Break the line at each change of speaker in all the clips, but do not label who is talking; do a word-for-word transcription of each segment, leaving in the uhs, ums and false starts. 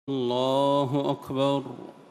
الله أكبر.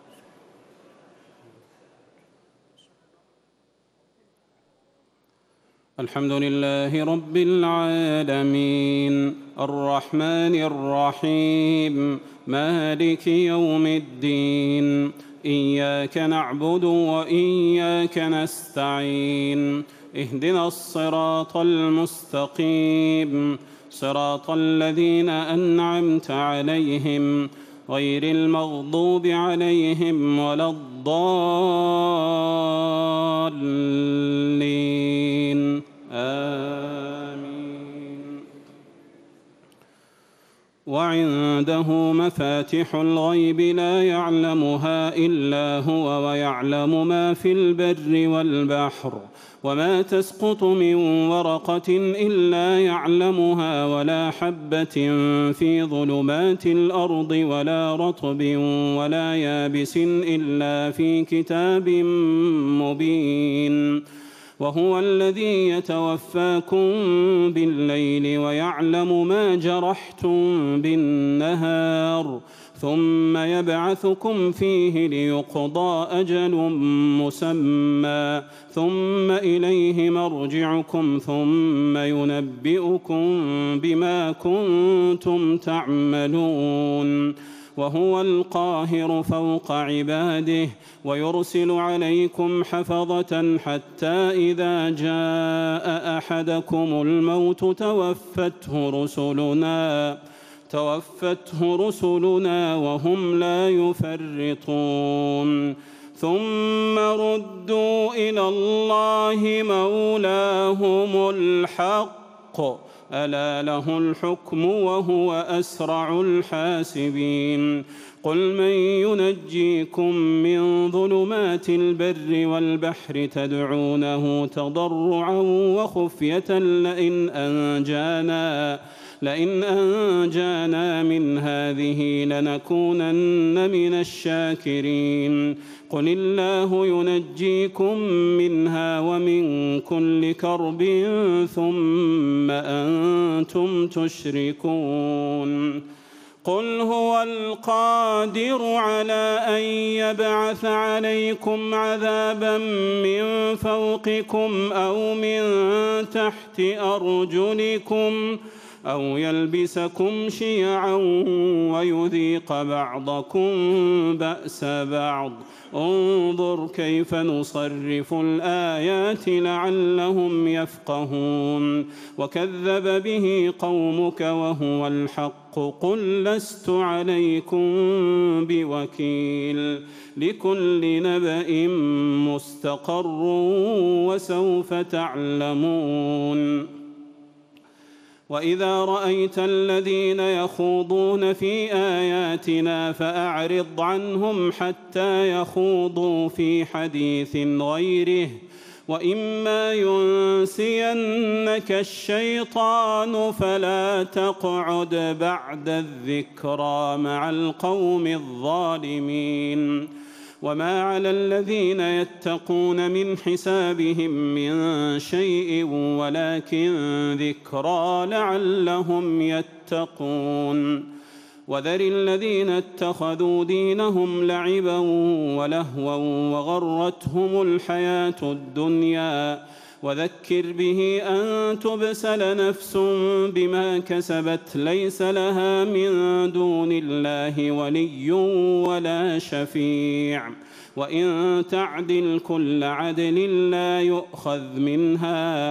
الحمد لله رب العالمين الرحمن الرحيم مالك يوم الدين، إياك نعبد وإياك نستعين، اهدنا الصراط المستقيم، صراط الذين أنعمت عليهم غير المغضوب عليهم ولا الضالين، آمين. وعنده مفاتح الغيب لا يعلمها إلا هو ويعلم ما في البر والبحر، وما تسقط من ورقة إلا يعلمها ولا حبة في ظلمات الأرض ولا رطب ولا يابس إلا في كتاب مبين. وهو الذي يتوفاكم بالليل ويعلم ما جرحتم بالنهار، ثم يبعثكم فيه ليقضى أجل مسمى، ثم إليه مرجعكم ثم ينبئكم بما كنتم تعملون. وهو القاهر فوق عباده ويرسل عليكم حفظة حتى إذا جاء أحدكم الموت توفته رسلنا توفته رسلنا وهم لا يفرطون، ثم ردوا إلى الله مولاهم الحق، ألا له الحكم وهو أسرع الحاسبين. قل من ينجيكم من ظلمات البر والبحر تدعونه تضرعا وخفية لئن أنجانا لئن أنجانا من هذه لنكونن من الشاكرين. قل الله ينجيكم منها ومن كل كرب ثم أنتم تشركون. قل هو القادر على أن يبعث عليكم عذابا من فوقكم أو من تحت أرجلكم أو يلبسكم شيعا ويذيق بعضكم بأس بعض. انظر كيف نصرف الآيات لعلهم يفقهون. وكذب به قومك وهو الحق قل لست عليكم بوكيل. لكل نبأ مستقر وسوف تعلمون. وإذا رأيت الذين يخوضون في آياتنا فأعرض عنهم حتى يخوضوا في حديث غيره، وإما ينسينك الشيطان فلا تقعد بعد الذكرى مع القوم الظالمين. وما على الذين يتقون من حسابهم من شيء ولكن ذكرى لعلهم يتقون. وذر الذين اتخذوا دينهم لعبا ولهوا وغرتهم الحياة الدنيا، وذكر به أن تبسل نفس بما كسبت ليس لها من دون الله ولي ولا شفيع، وإن تعدل كل عدل لا يؤخذ منها.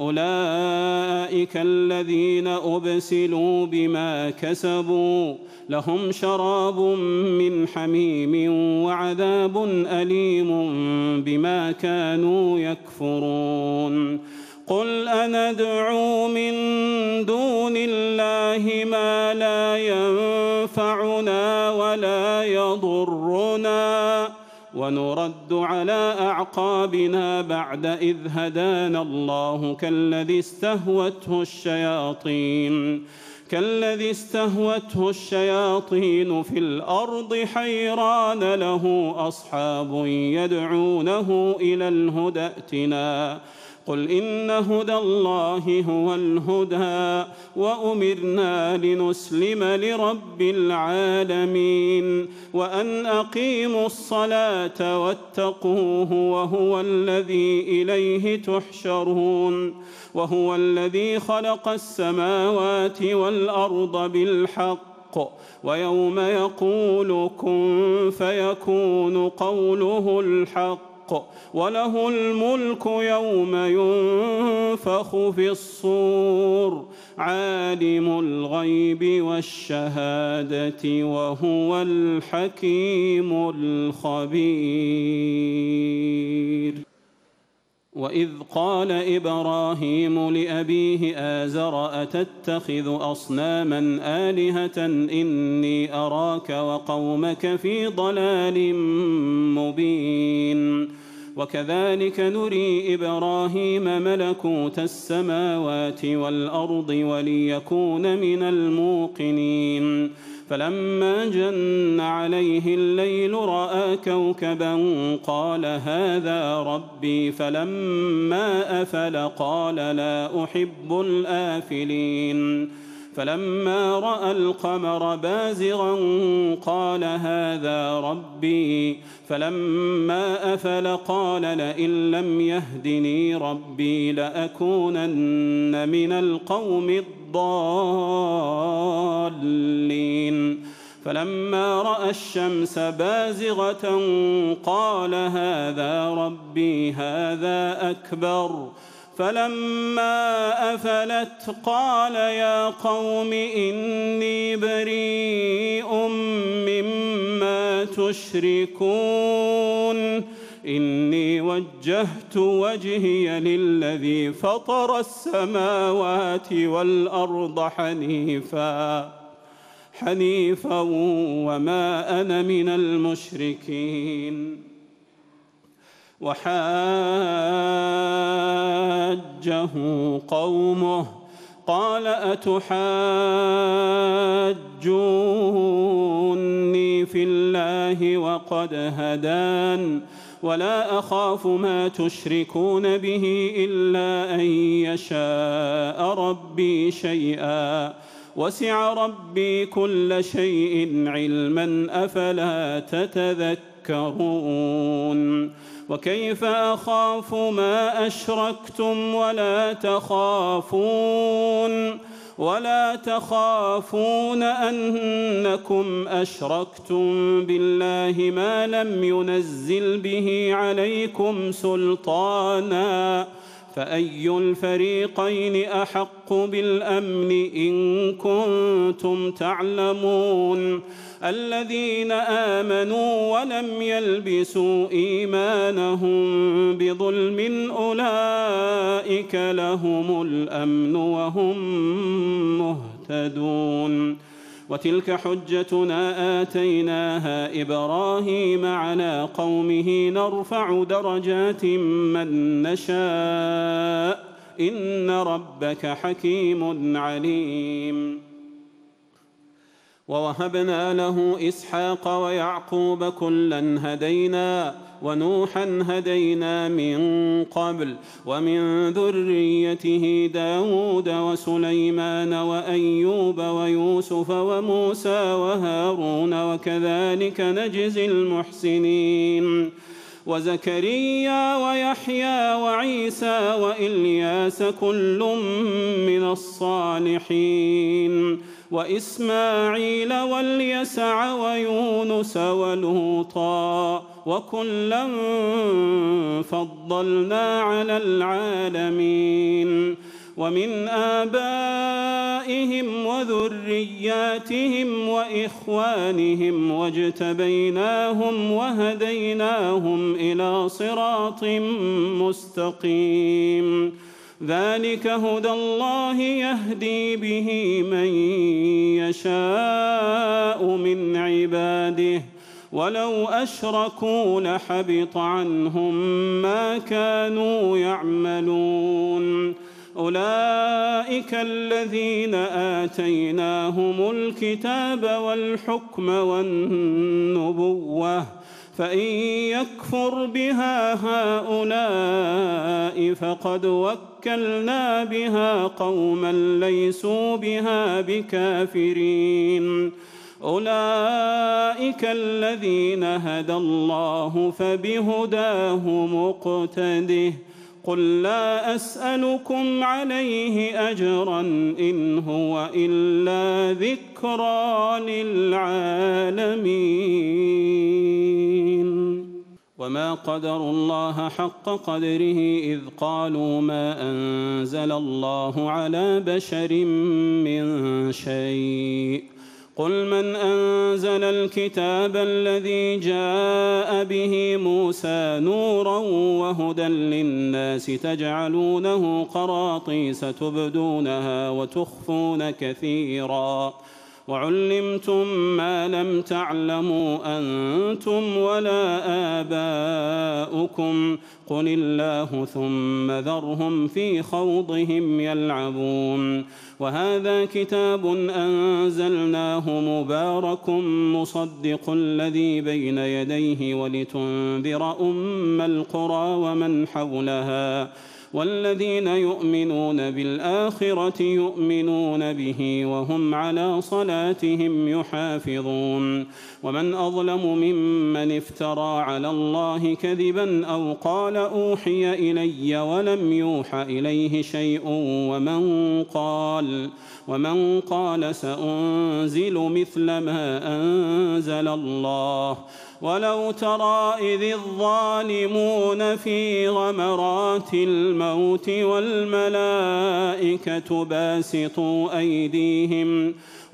أولئك الذين أبسلوا بما كسبوا لهم شراب من حميم وعذاب أليم بما كانوا يكفرون. قل أندعو من دون الله ما لا ينفعنا ولا يضرنا ونرد على أعقابنا بعد إذ هدانا الله كالذي استهوته الشياطين كالذي استهوته الشياطين في الأرض حيران له أصحاب يدعونه إلى الهدى ائتنا قل إن هدى الله هو الهدى وأمرنا لنسلم لرب العالمين وأن أقيموا الصلاة واتقوه وهو الذي إليه تحشرون وهو الذي خلق السماوات والأرض بالحق ويوم يقول كن فيكون قوله الحق وله الملك يوم ينفخ في الصور عالم الغيب والشهادة وهو الحكيم الخبير. وإذ قال إبراهيم لأبيه آزر أتتخذ أصناما آلهة إني أراك وقومك في ضلال مبين. وكذلك نري إبراهيم ملكوت السماوات والأرض وليكون من الموقنين فلما جن عليه الليل رأى كوكبا قال هذا ربي فلما أفل قال لا أحب الآفلين فلما رأى القمر بازغا قال هذا ربي فلما أفل قال لئن لم يهدني ربي لأكونن من القوم الضالين فلما رأى الشمس بازغة قال هذا ربي هذا أكبر فلما أفلت قال يا قوم إني بريء مما تشركون إني وجهت وجهي للذي فطر السماوات والأرض حنيفا حنيفا وما أنا من المشركين. وحاجه قومه قال أتحاجوني في الله وقد هدان ولا أخاف ما تشركون به إلا أن يشاء ربي شيئا وسع ربي كل شيء علما أفلا تتذكرون. وكيف أخاف ما أشركتم ولا تخافون ولا تخافون أنكم أشركتم بالله ما لم ينزل به عليكم سلطانا فأي الفريقين أحق بالأمن إن كنتم تعلمون. الذين آمنوا ولم يلبسوا إيمانهم بظلم أولئك لهم الأمن وهم مهتدون. وتلك حجتنا آتيناها إبراهيم على قومه نرفع درجات من نشاء إن ربك حكيم عليم. ووهبنا له إسحاق ويعقوب كلا هدينا ونوحا هدينا من قبل ومن ذريته داود وسليمان وأيوب ويوسف وموسى وهارون وكذلك نجزي المحسنين. وزكريا ويحيى وعيسى وإلياس كل من الصالحين وإسماعيل واليسع ويونس ولوطا وكلا فضلنا على العالمين. ومن آبائهم وذرياتهم وإخوانهم واجتبيناهم وهديناهم إلى صراط مستقيم. ذلك هدى الله يهدي به من يشاء من عباده ولو أشركوا لحبط عنهم ما كانوا يعملون. أولئك الذين آتيناهم الكتاب والحكم والنبوة فإن يكفر بها هؤلاء فقد وكلنا بها قوما ليسوا بها بكافرين. أولئك الذين هدى الله فبهداه مقتده. قل لا أسألكم عليه أجرا إن هو إلا ذكرى للعالمين. وما قدروا الله حق قدره إذ قالوا ما أنزل الله على بشر من شيء. قل من أنزل الكتاب الذي جاء به موسى نورا وهدى للناس تجعلونه قراطيس تبدونها وتخفون كثيرا وعلمتم ما لم تعلموا أنتم ولا آباؤكم قل الله ثم ذرهم في خوضهم يلعبون. وهذا كتاب أنزلناه مبارك مصدق الذي بين يديه ولتنذر أم القرى ومن حولها والذين يؤمنون بالآخرة يؤمنون به وهم على صلاتهم يحافظون. ومن أظلم ممن افترى على الله كذبا أو قال أوحي إلي ولم يوحى إليه شيء ومن قال ومن قال سأنزل مثل ما أنزل الله. ولو ترى إذ الظالمون في غمرات الموت والملائكة باسطوا أيديهم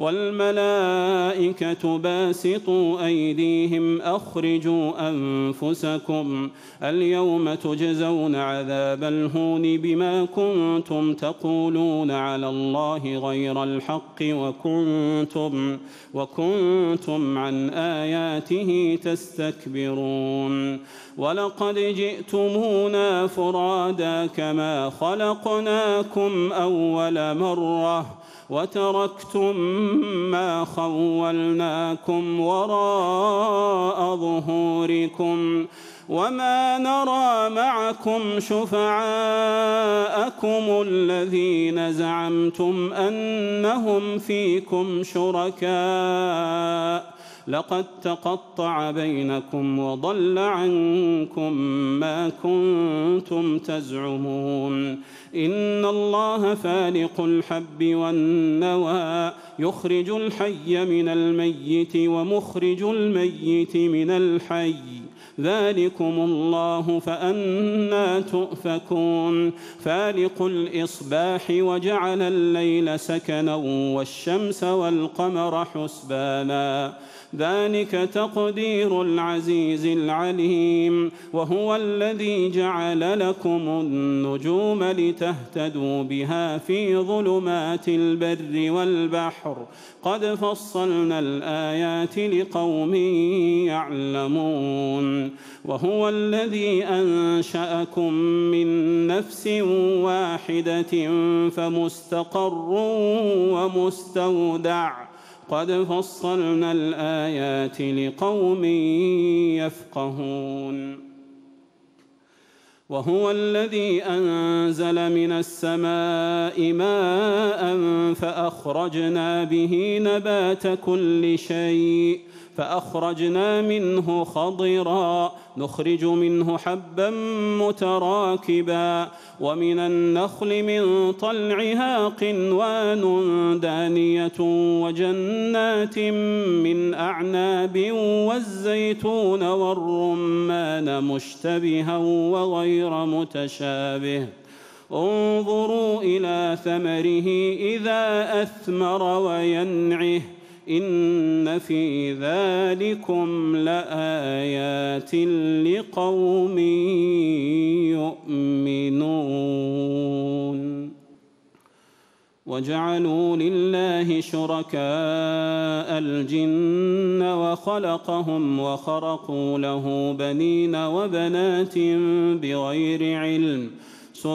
والملائكة باسطوا أيديهم أخرجوا أنفسكم اليوم تجزون عذاب الهون بما كنتم تقولون على الله غير الحق وكنتم, وكنتم عن آياته تستكبرون. ولقد جئتمونا فرادا كما خلقناكم أول مرة وتركتم ما خولناكم وراء ظهوركم وما نرى معكم شفعاءكم الذين زعمتم أنهم فيكم شركاء لقد تقطع بينكم وضل عنكم ما كنتم تزعمون. إن الله فالق الحب والنوى يخرج الحي من الميت ومخرج الميت من الحي ذلكم الله فأنى تؤفكون. فالق الإصباح وجعل الليل سكنا والشمس والقمر حسبانا ذلك تقدير العزيز العليم. وهو الذي جعل لكم النجوم لتهتدوا بها في ظلمات البر والبحر قد فصلنا الآيات لقوم يعلمون. وهو الذي أنشأكم من نفس واحدة فمستقر ومستودع قد فصلنا الآيات لقوم يفقهون. وهو الذي أنزل من السماء ماء فأخرجنا به نبات كل شيء فأخرجنا منه خضرا نخرج منه حبا متراكبا ومن النخل من طلعها قنوان دانية وجنات من أعناب والزيتون والرمان مشتبها وغير متشابه انظروا إلى ثمره إذا أثمر وينعه إن في ذلكم لآيات لقوم يؤمنون. وجعلوا لله شركاء الجن وخلقهم وخرقوا له بنين وبنات بغير علم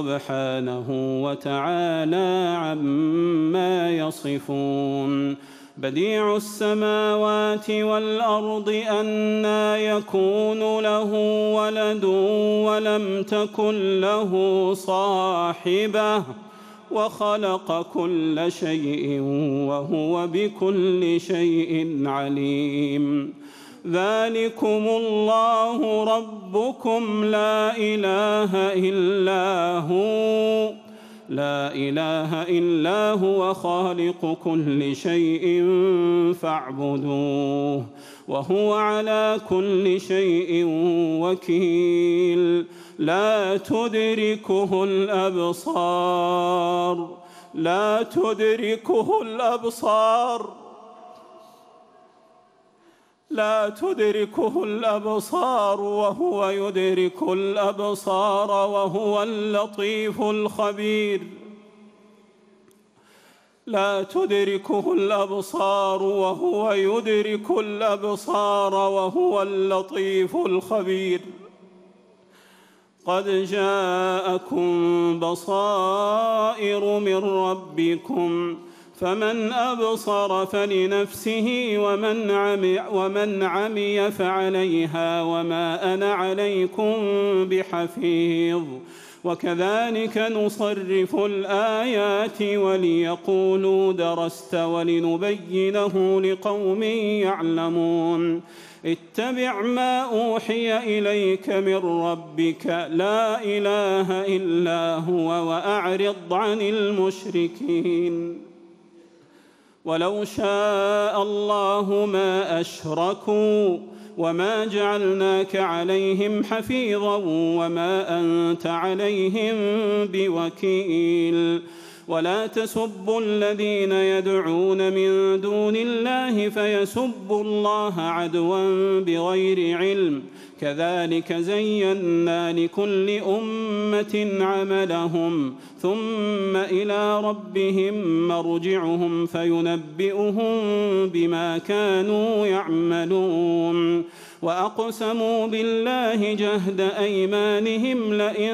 سبحانه وتعالى عما يصفون. بديع السماوات والأرض أنى يكون له ولد ولم تكن له صاحبة وخلق كل شيء وهو بكل شيء عليم. ذلكم الله ربكم لا إله إلا هو لا إله إلا هو خالق كل شيء فاعبدوه وهو على كل شيء وكيل. لا تدركه الأبصار لا تدركه الأبصار لا تدركه الأبصار وهو يدرك الأبصار وهو اللطيف الخبير. لا تدركه الأبصار وهو يدرك الأبصار وهو اللطيف الخبير. قد جاءكم بصائر من ربكم فمن أبصر فلنفسه ومن عمي, ومن عمي فعليها وما أنا عليكم بحفيظ. وكذلك نصرف الآيات وليقولوا درست ولنبينه لقوم يعلمون. اتبع ما أوحي إليك من ربك لا إله إلا هو وأعرض عن المشركين. ولو شاء الله ما أشركوا وما جعلناك عليهم حفيظا وما أنت عليهم بوكيل. ولا تسبوا الذين يدعون من دون الله فيسبوا الله عدوا بغير علم. كذلك زينا لكل أمة عملهم ثم إلى ربهم مرجعهم فينبئهم بما كانوا يعملون. وأقسموا بالله جهد أيمانهم لئن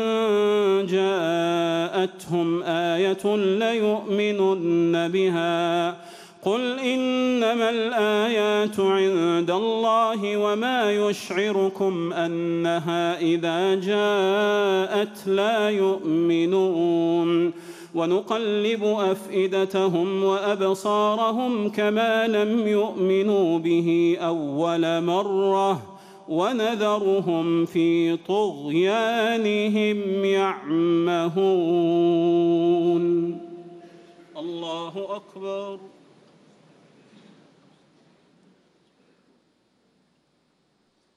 جاءتهم آية ليؤمنن بها. قل إنما الآيات عند الله وما يشعركم أنها إذا جاءت لا يؤمنون. ونقلب أفئدتهم وأبصارهم كما لم يؤمنوا به أول مرة ونذرهم في طغيانهم يعمهون. الله أكبر.